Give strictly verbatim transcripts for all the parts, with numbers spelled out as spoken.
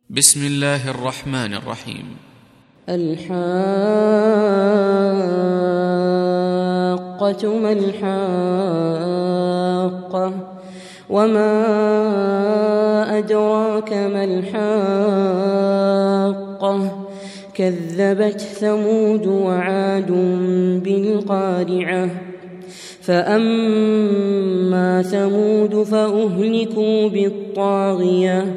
بسم الله الرحمن الرحيم. الحاقة ما الحاقة وما أدراك ما الحاقة كذبت ثمود وعاد بالقارعة فأما ثمود فأهلكوا بالطاغية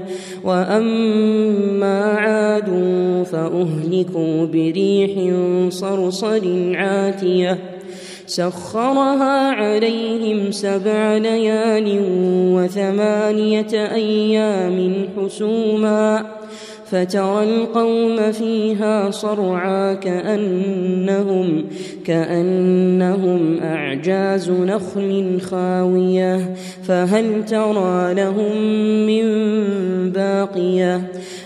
وأما عاد فأهلكوا بريح صرصر عاتية سخرها عليهم سبع ليال وثمانية أيام حسوما فترى القوم فيها صرعى كأنهم, كأنهم أعجاز نخل خاوية فهل ترى لهم من باقية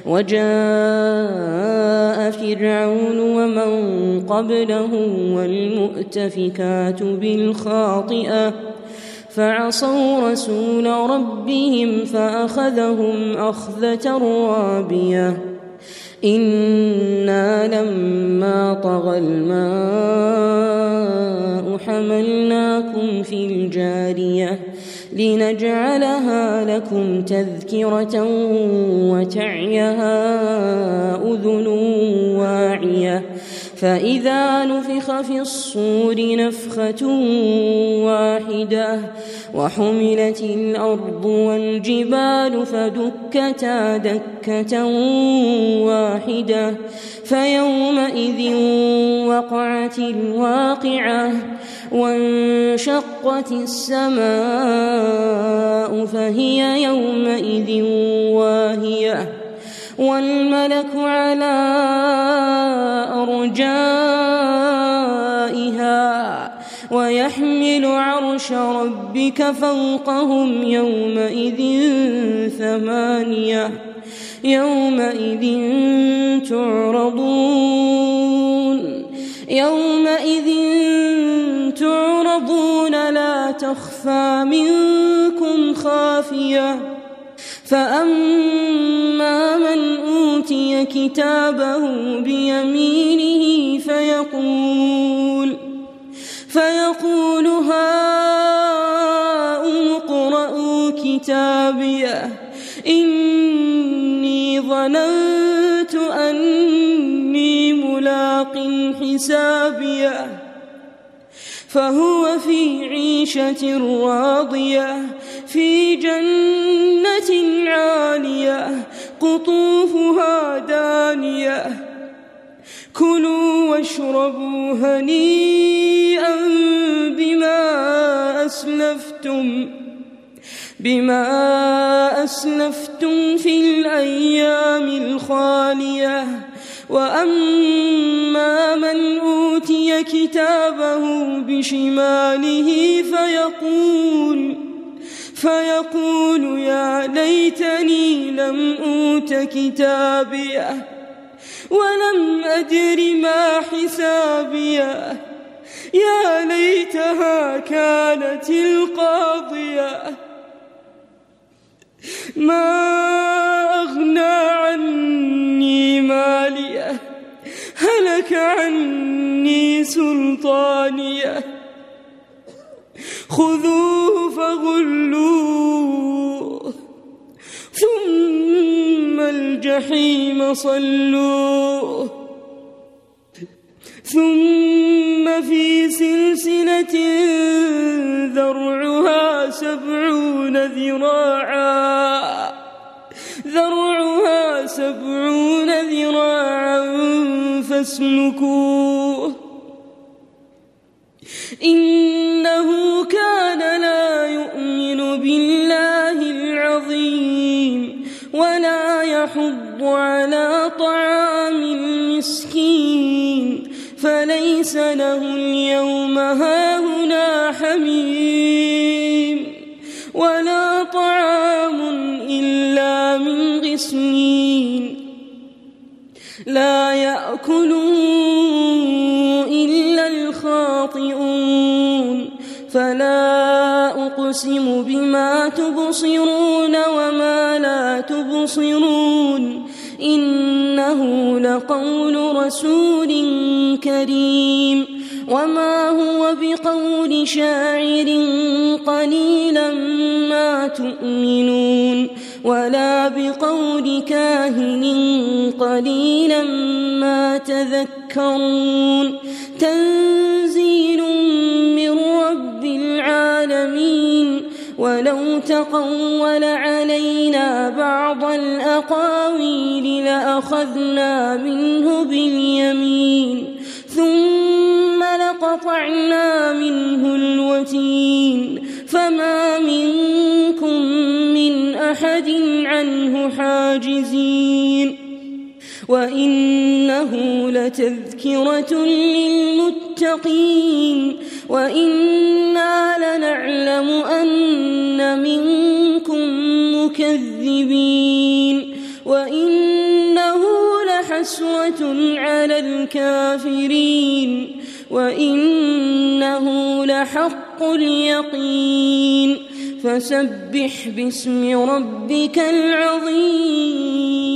وجاء فرعون ومن قبله والمؤتفكات بالخاطئة فعصوا رسول ربهم فأخذهم أخذة رابية إنا لما طغى الماء حملناكم في الجارية لنجعلها لكم تذكرة وتعيها أذن واعية فإذا نفخ في الصور نفخة واحدة وحملت الأرض والجبال فدكتا دكة واحدة فيومئذ وقعت الواقعة وانشقت السماء فهي يومئذ واهية والملك على أرجائها ويحمل عرش ربك فوقهم يومئذ ثمانية يومئذ تعرضون يومئذ تعرضون لا تخفى منكم خافية فأما من أوتي كتابه بيمينه فيقول فيقول هاؤم اقرءوا كتابيه إني ظننت أني ملاق حسابيه فهو في عيشة راضية في جنة عالية قطوفها دانية كلوا واشربوا هنيئا بما أسلفتم بما أسلفتم في الأيام الخالية وأما من أوتي كتابه بشماله فيقول فيقول يا ليتني لم أوت كتابيه ولم أدر ما حسابيه يا ليتها كانت القاضية ما أغنى عني ماليه هلك عني سلطانيه خذوه فغلوه ثم الجحيم صلوه ثم في سلسلة ذرعها سبعون ذراعا ذرعها سبعون ذراعا فاسلكوه إنه كان لا يؤمن بالله العظيم ولا يحض على طعام المسكين فليس له اليوم هاهنا حميم ولا طعام إلا من غسلين لا يأكله إلا الخاطئون فلا أقسم بما تبصرون وما لا تبصرون إنه لقول رسول كريم وما هو بقول شاعر قليلا ما تؤمنون ولا بقول كاهن قليلا ما تذكرون تنزيل من رب العالمين ولو تقول علينا بعض الأقاويل لأخذنا منه باليمين ثم لقطعنا منه الوتين فما منكم من أحد عنه حاجزين وإنه لتذكرة للمتقين وإنا لنعلم أن منكم مكذبين وإنه لحسرة على الكافرين وإنه لحق اليقين فسبح باسم ربك العظيم